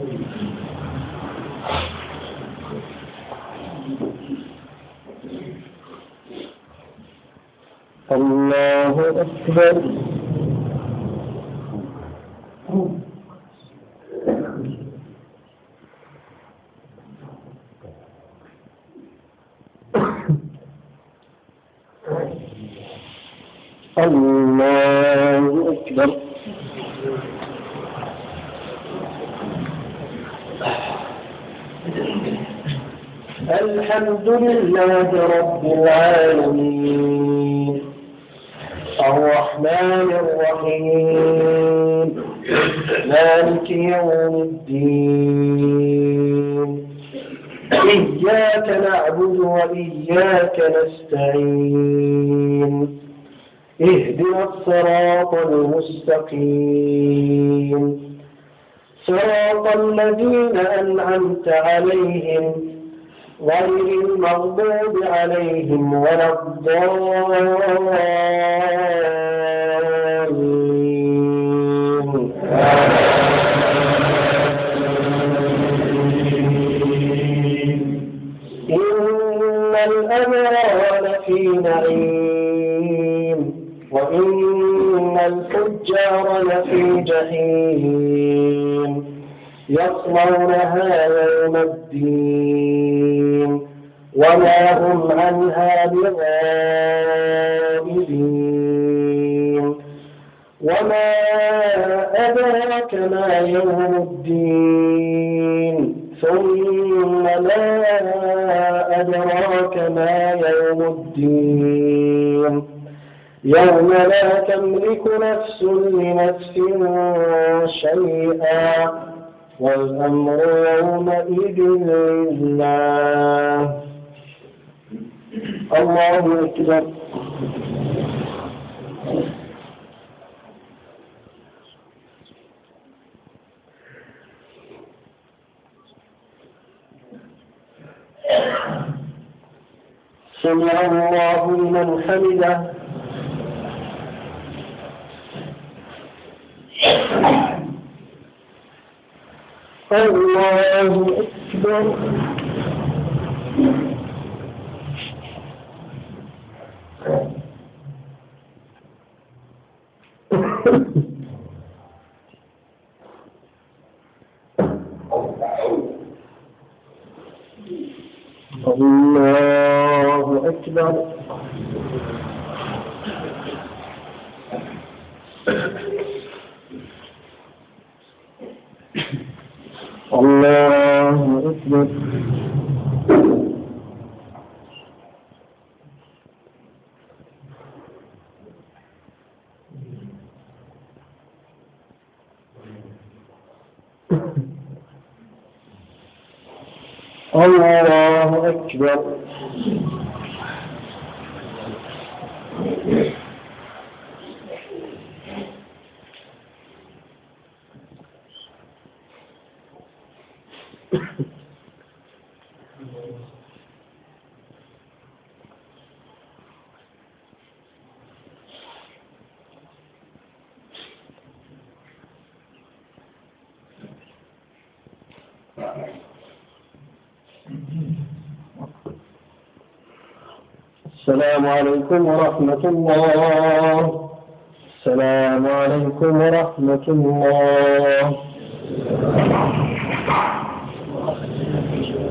الله أكبر. الله أكبر. الحمد لله رب العالمين الرحمن الرحيم مالك يوم الدين إياك نعبد وإياك نستعين اهدنا الصراط المستقيم صراط الذين أنعمت عليهم غير المغضوب عليهم ولا الضالين. إن الأبرار لفي نعيم وإن الفجار لفي جحيم يصلونها يوم الدين وما هم عنها بغائبين. وما أدراك ما يوم الدين ثم ما أدراك ما يوم الدين يوم لا تملك نفس لنفس شيئا والأمر يومئذ لله. الله أكبر. سمع الله لمن حمده. الله أكبر. الله أكبر. الله أكبر. الله أكبر. السلام عليكم ورحمة الله. السلام عليكم ورحمة الله.